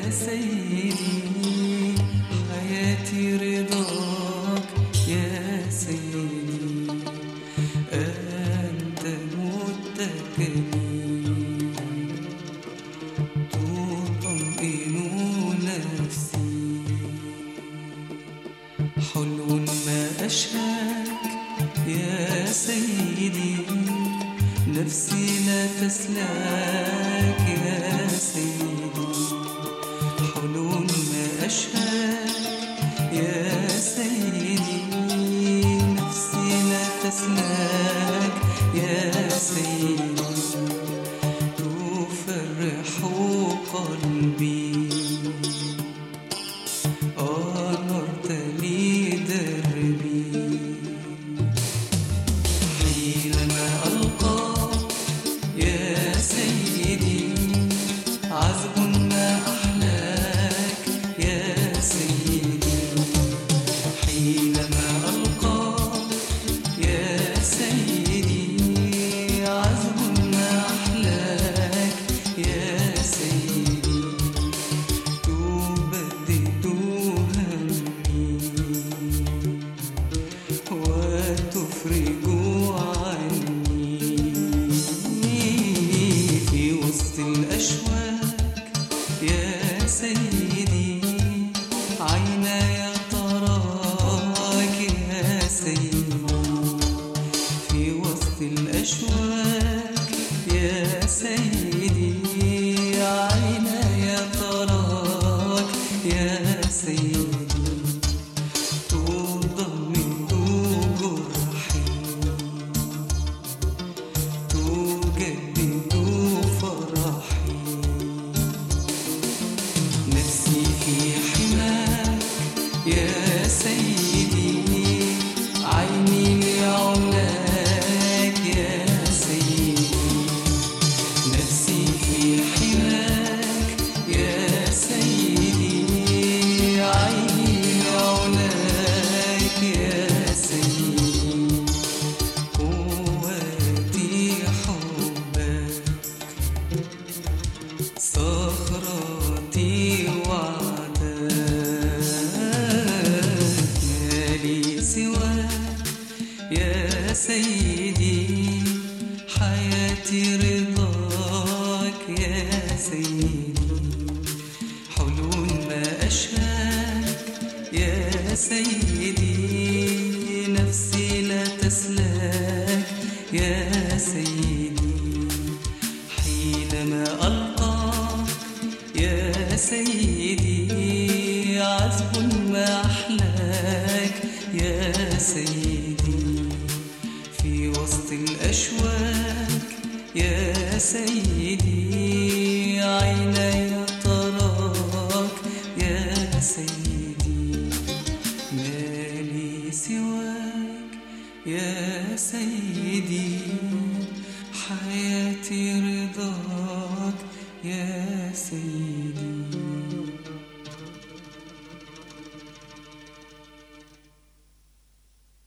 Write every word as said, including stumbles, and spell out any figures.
سيدي حياتي رضاك يا سيدي أنت متكلي تطمئن نفسي حلو ما أشهاك يا سيدي نفسي لا تسلاك يا سيدي حلو ما أشهاك يا سيدي نفسي لا تسلاك يا سيدي تفرح قلبي أنرت لي دربي حينما ألقاك يا سيدي عذب ما أحلاك يا سيدي حينما ألقاك يا سيدي عذب ما أحلاك يا سيدي تبدد همي وتفرج عني في وسط الأشواك يا سيدي عيناي تراك يا سيدي في وسط الأشواك يا سيدي عيناي تراك يا سيدي تضمد جرحي تجدد فرحي نفسي في حماك يا سيدي عيني لعلاك يا سيدي نفسي في حماك يا سيدي عيني لعلاك يا سيدي قوتي حبك صخرتي وعدك مالي سواك يا سيدي حياتي رضاك يا سيدي حلو ما أشهاك يا سيدي نفسي لا تسلاك يا سيدي حينما ألقاك يا سيدي عذب ما أحلاك يا سيدي في وسط الأشواك يا سيدي عيناي تراك يا سيدي مالي سواك يا سيدي حياتي رضاك يا سيدي